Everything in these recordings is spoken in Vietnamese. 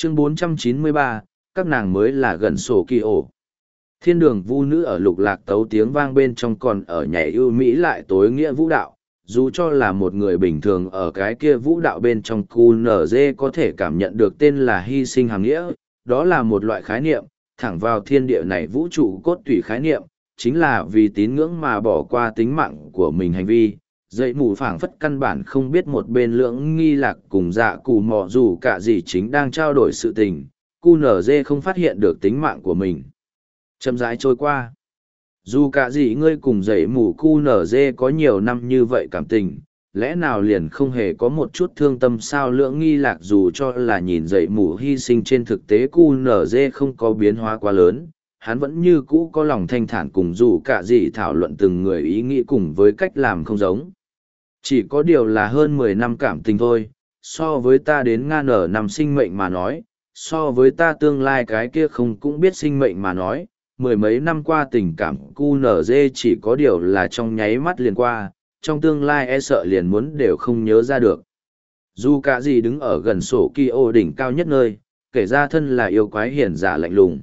Chương 493, các nàng mới là gần sổ kỳ ổ. Thiên đường vu nữ ở lục lạc tấu tiếng vang bên trong còn ở nhảy ưu mỹ lại tối nghĩa vũ đạo. Dù cho là một người bình thường ở cái kia vũ đạo bên trong QNZ có thể cảm nhận được tên là hy sinh hàng nghĩa, đó là một loại khái niệm, thẳng vào thiên địa này vũ trụ cốt tủy khái niệm, chính là vì tín ngưỡng mà bỏ qua tính mạng của mình hành vi. Dậy mù phảng phất căn bản không biết một bên lưỡng nghi lạc cùng dạ cù mò dù cả gì chính đang trao đổi sự tình, QNZ không phát hiện được tính mạng của mình. Chậm rãi trôi qua. Dù cả gì ngươi cùng dậy mù QNZ có nhiều năm như vậy cảm tình, lẽ nào liền không hề có một chút thương tâm sao lưỡng nghi lạc dù cho là nhìn dậy mù hy sinh trên thực tế QNZ không có biến hóa quá lớn, hắn vẫn như cũ có lòng thanh thản cùng dù cả gì thảo luận từng người ý nghĩ cùng với cách làm không giống. Chỉ có điều là hơn 10 năm cảm tình thôi, so với ta đến ngàn ở năm sinh mệnh mà nói, so với ta tương lai cái kia không cũng biết sinh mệnh mà nói, mười mấy năm qua tình cảm QNZ chỉ có điều là trong nháy mắt liền qua, trong tương lai e sợ liền muốn đều không nhớ ra được. Dù cả gì đứng ở gần sổ kỳ ô đỉnh cao nhất nơi, kể ra thân là yêu quái hiền giả lạnh lùng.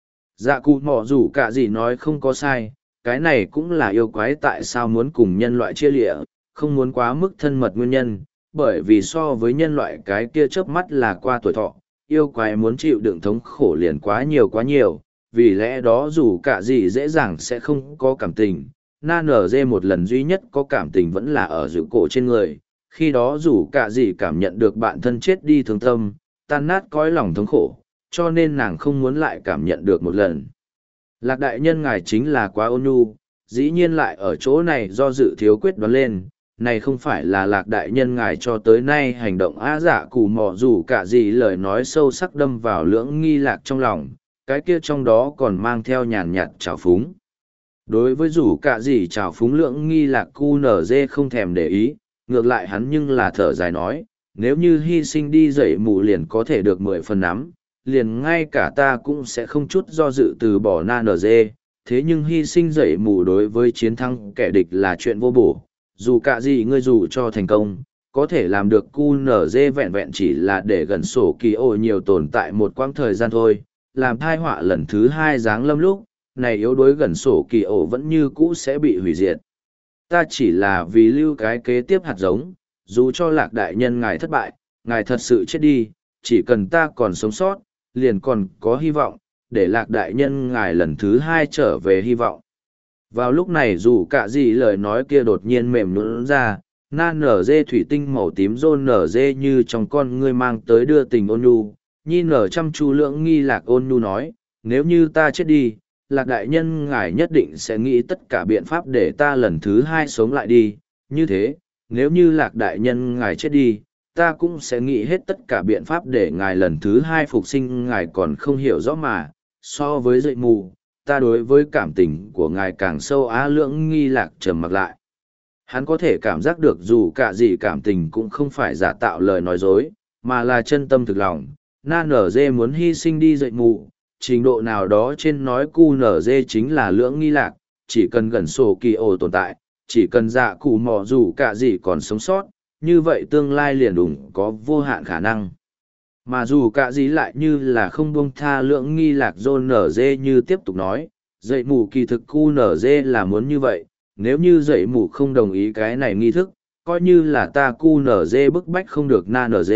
Dạ cụ mỏ dù cả gì nói không có sai, cái này cũng là yêu quái tại sao muốn cùng nhân loại chia lịa, không muốn quá mức thân mật nguyên nhân, bởi vì so với nhân loại cái kia chớp mắt là qua tuổi thọ, yêu quái muốn chịu đựng thống khổ liền quá nhiều, vì lẽ đó dù cả gì dễ dàng sẽ không có cảm tình. Na nở dê một lần duy nhất có cảm tình vẫn là ở giữ cổ trên người, khi đó dù cả gì cảm nhận được bạn thân chết đi thương tâm, tan nát cõi lòng thống khổ, cho nên nàng không muốn lại cảm nhận được một lần. Lạc đại nhân ngài chính là quá ôn nhu, dĩ nhiên lại ở chỗ này do dự thiếu quyết đoán lên, này không phải là lạc đại nhân ngài cho tới nay hành động á dạ cù mò dù cả gì lời nói sâu sắc đâm vào lưỡng nghi lạc trong lòng, cái kia trong đó còn mang theo nhàn nhạt trào phúng. Đối với dù cả gì trào phúng lưỡng nghi lạc QNZ không thèm để ý, ngược lại hắn nhưng là thở dài nói, nếu như hy sinh đi dậy mù liền có thể được 10 phần nắm, liền ngay cả ta cũng sẽ không chút do dự từ bỏ na nở dê, thế nhưng hy sinh dậy mù đối với chiến thắng kẻ địch là chuyện vô bổ, dù cả gì ngươi dù cho thành công, có thể làm được QNZ vẹn vẹn chỉ là để gần sổ kỳ ô nhiều tồn tại một quãng thời gian thôi, làm thai họa lần thứ 2 giáng lâm lúc, này yếu đối gần sổ kỳ ổ vẫn như cũ sẽ bị hủy diệt. Ta chỉ là vì lưu cái kế tiếp hạt giống, dù cho lạc đại nhân ngài thất bại, ngài thật sự chết đi, chỉ cần ta còn sống sót, liền còn có hy vọng, để lạc đại nhân ngài lần thứ 2 trở về hy vọng. Vào lúc này dù cả gì lời nói kia đột nhiên mềm nhũn ra, na nở dê thủy tinh màu tím rôn nở dê như trong con ngươi mang tới đưa tình ôn nhu, nhi nở chăm chú lưỡng nghi lạc ôn nhu nói, nếu như ta chết đi, lạc đại nhân ngài nhất định sẽ nghĩ tất cả biện pháp để ta lần thứ 2 sống lại đi, như thế, nếu như lạc đại nhân ngài chết đi, ta cũng sẽ nghĩ hết tất cả biện pháp để ngài lần thứ 2 phục sinh ngài còn không hiểu rõ mà, so với dậy mù, ta đối với cảm tình của ngài càng sâu á lưỡng nghi lạc trầm mặc lại. Hắn có thể cảm giác được dù cả gì cảm tình cũng không phải giả tạo lời nói dối, mà là chân tâm thực lòng. Na nở dê muốn hy sinh đi dậy mù, trình độ nào đó trên nói cu nở dê chính là lưỡng nghi lạc, chỉ cần gần sổ kỳ ổ tồn tại, chỉ cần dạ cụ mò dù cả gì còn sống sót, như vậy tương lai liền đủng có vô hạn khả năng. Mà dù cả gì lại như là không buông tha lưỡng nghi lạc dôn nở dê như tiếp tục nói, dậy mù kỳ thực cu nở dê là muốn như vậy, nếu như dậy mù không đồng ý cái này nghi thức, coi như là ta cu nở dê bức bách không được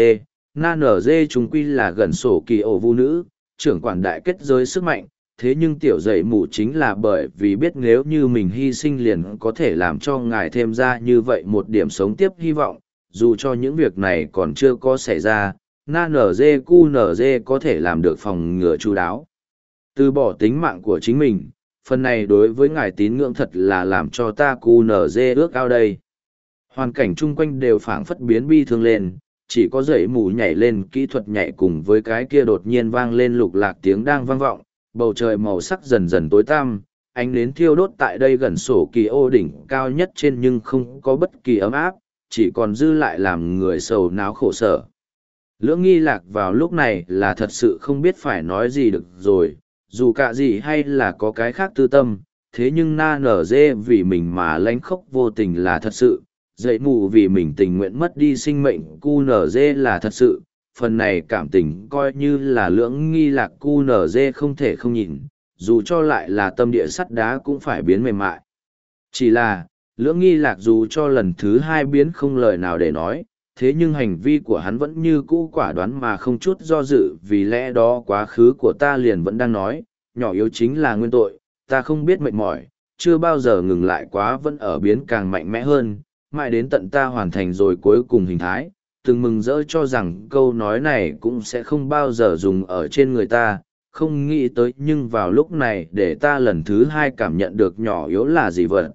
na nở dê chúng quy là gần sổ kỳ ổ vu nữ, trưởng quản đại kết giới sức mạnh, thế nhưng tiểu dậy mù chính là bởi vì biết nếu như mình hy sinh liền có thể làm cho ngài thêm ra như vậy một điểm sống tiếp hy vọng, dù cho những việc này còn chưa có xảy ra, na nở dê cu nở dê có thể làm được phòng ngừa chu đáo. Từ bỏ tính mạng của chính mình, phần này đối với ngài tín ngưỡng thật là làm cho ta cu nở dê ước ao đây. Hoàn cảnh chung quanh đều phảng phất biến bi thương lên, chỉ có dậy mù nhảy lên kỹ thuật nhảy cùng với cái kia đột nhiên vang lên lục lạc tiếng đang vang vọng, bầu trời màu sắc dần dần tối tăm, ánh nến thiêu đốt tại đây gần sổ kỳ ô đỉnh cao nhất trên nhưng không có bất kỳ ấm áp, chỉ còn dư lại làm người sầu náo khổ sở. Lưỡng nghi lạc vào lúc này là thật sự không biết phải nói gì được rồi, dù cả gì hay là có cái khác tư tâm, thế nhưng na nở dê vì mình mà lánh khóc vô tình là thật sự, dậy mù vì mình tình nguyện mất đi sinh mệnh cu nở dê là thật sự, phần này cảm tình coi như là lưỡng nghi lạc QNZ không thể không nhìn, dù cho lại là tâm địa sắt đá cũng phải biến mềm mại. Chỉ là, lưỡng nghi lạc dù cho lần thứ hai biến không lời nào để nói, thế nhưng hành vi của hắn vẫn như cũ quả đoán mà không chút do dự, vì lẽ đó quá khứ của ta liền vẫn đang nói, nhỏ yếu chính là nguyên tội, ta không biết mệt mỏi, chưa bao giờ ngừng lại quá, vẫn ở biến càng mạnh mẽ hơn, mãi đến tận ta hoàn thành rồi cuối cùng hình thái, từng mừng rỡ cho rằng câu nói này cũng sẽ không bao giờ dùng ở trên người ta, không nghĩ tới nhưng vào lúc này để ta lần thứ hai cảm nhận được nhỏ yếu là gì vậy.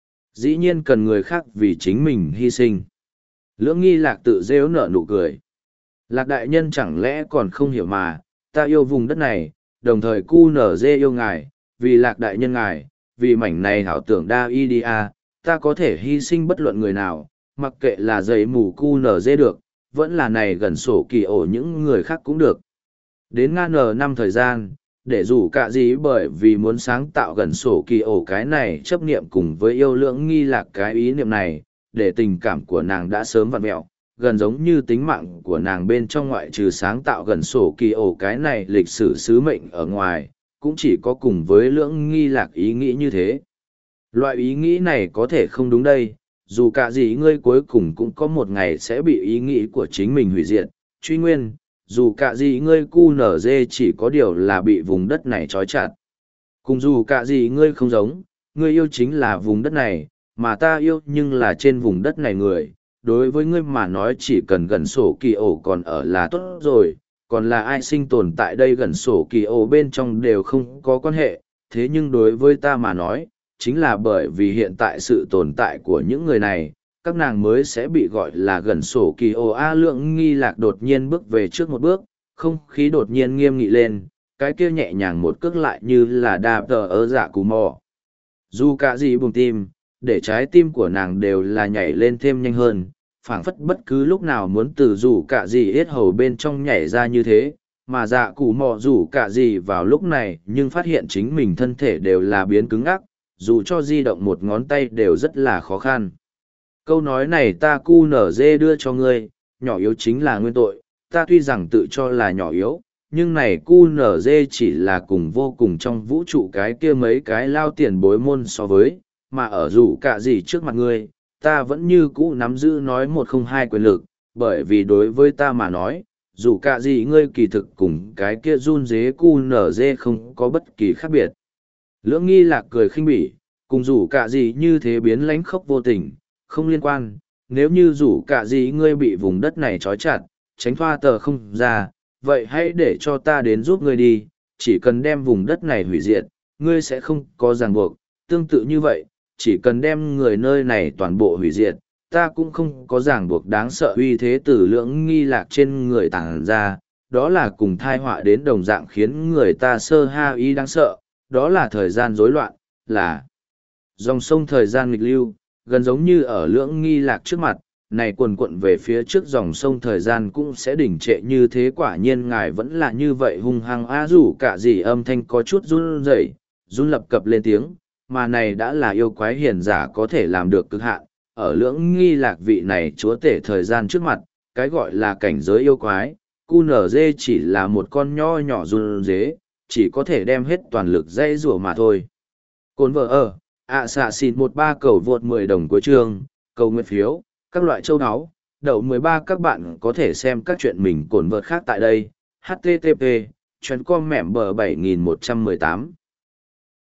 Dĩ nhiên cần người khác vì chính mình hy sinh. Lưỡng nghi lạc tự rêu nở nụ cười. Lạc đại nhân chẳng lẽ còn không hiểu mà, ta yêu vùng đất này, đồng thời cu nở dê yêu ngài, vì lạc đại nhân ngài, vì mảnh này hảo tưởng đa y đi a, ta có thể hy sinh bất luận người nào, mặc kệ là giấy mù cu nở dê được, vẫn là này gần sổ kỳ ổ những người khác cũng được. Đến ngàn năm thời gian, để dù cả gì bởi vì muốn sáng tạo gần sổ kỳ ổ cái này chấp niệm cùng với yêu lưỡng nghi lạc cái ý niệm này, để tình cảm của nàng đã sớm vặn mẹo, gần giống như tính mạng của nàng bên trong ngoại trừ sáng tạo gần sổ kỳ ổ cái này lịch sử sứ mệnh ở ngoài, cũng chỉ có cùng với lưỡng nghi lạc ý nghĩ như thế. Loại ý nghĩ này có thể không đúng đây, dù cả gì ngươi cuối cùng cũng có một ngày sẽ bị ý nghĩ của chính mình hủy diệt, truy nguyên, dù cả gì ngươi cu nở dê chỉ có điều là bị vùng đất này trói chặt. Cùng dù cả gì ngươi không giống, ngươi yêu chính là vùng đất này, mà ta yêu nhưng là trên vùng đất này người. Đối với ngươi mà nói chỉ cần gần sổ kỳ ổ còn ở là tốt rồi, còn là ai sinh tồn tại đây gần sổ kỳ ổ bên trong đều không có quan hệ, thế nhưng đối với ta mà nói, chính là bởi vì hiện tại sự tồn tại của những người này, các nàng mới sẽ bị gọi là gần sổ kỳ ổ. A lượng nghi lạc đột nhiên bước về trước một bước, không khí đột nhiên nghiêm nghị lên, cái kia nhẹ nhàng một cước lại như là đạp tờ ở dạ cù mò. Dù cả gì bùng tim, để trái tim của nàng đều là nhảy lên thêm nhanh hơn, phảng phất bất cứ lúc nào muốn từ rủ cả gì yết hầu bên trong nhảy ra như thế, mà dạ cụ mò rủ cả gì vào lúc này nhưng phát hiện chính mình thân thể đều là biến cứng ngắc, dù cho di động một ngón tay đều rất là khó khăn. Câu nói này ta cu nở dê đưa cho ngươi, nhỏ yếu chính là nguyên tội, ta tuy rằng tự cho là nhỏ yếu, nhưng này cu nở dê chỉ là cùng vô cùng trong vũ trụ cái kia mấy cái lao tiền bối môn so với, mà ở dù cả gì trước mặt ngươi, ta vẫn như cũ nắm giữ nói một không hai quyền lực, bởi vì đối với ta mà nói, dù cả gì ngươi kỳ thực cùng cái kia run dế cu nở dê không có bất kỳ khác biệt. Lưỡng nghi lạc cười khinh bỉ, cùng dù cả gì như thế biến lánh khóc vô tình, không liên quan, nếu như dù cả gì ngươi bị vùng đất này trói chặt, tránh thoa tờ không ra, vậy hãy để cho ta đến giúp ngươi đi, chỉ cần đem vùng đất này hủy diệt, ngươi sẽ không có ràng buộc, tương tự như vậy, chỉ cần đem người nơi này toàn bộ hủy diệt, ta cũng không có ràng buộc đáng sợ uy thế từ lưỡng nghi lạc trên người tàng ra, đó là cùng thai họa đến đồng dạng khiến người ta sơ ha y đáng sợ, đó là thời gian rối loạn, là dòng sông thời gian nghịch lưu, gần giống như ở lưỡng nghi lạc trước mặt, này quần quận về phía trước dòng sông thời gian cũng sẽ đỉnh trệ như thế. Quả nhiên ngài vẫn là như vậy hung hăng a rủ cả gì âm thanh có chút run rẩy, run lập cập lên tiếng, mà này đã là yêu quái hiền giả có thể làm được cực hạn, ở lưỡng nghi lạc vị này chúa tể thời gian trước mặt, cái gọi là cảnh giới yêu quái, QNZ chỉ là một con nho nhỏ run dế, chỉ có thể đem hết toàn lực dây rủa mà thôi. Cồn vợ ở, xạ xin 13 cầu vượt 10 đồng cuối chương, cầu nguyện phiếu, các loại châu áo, đậu 13 các bạn có thể xem các chuyện mình cồn vợt khác tại đây, http, chuyến com mẻm bờ 7118.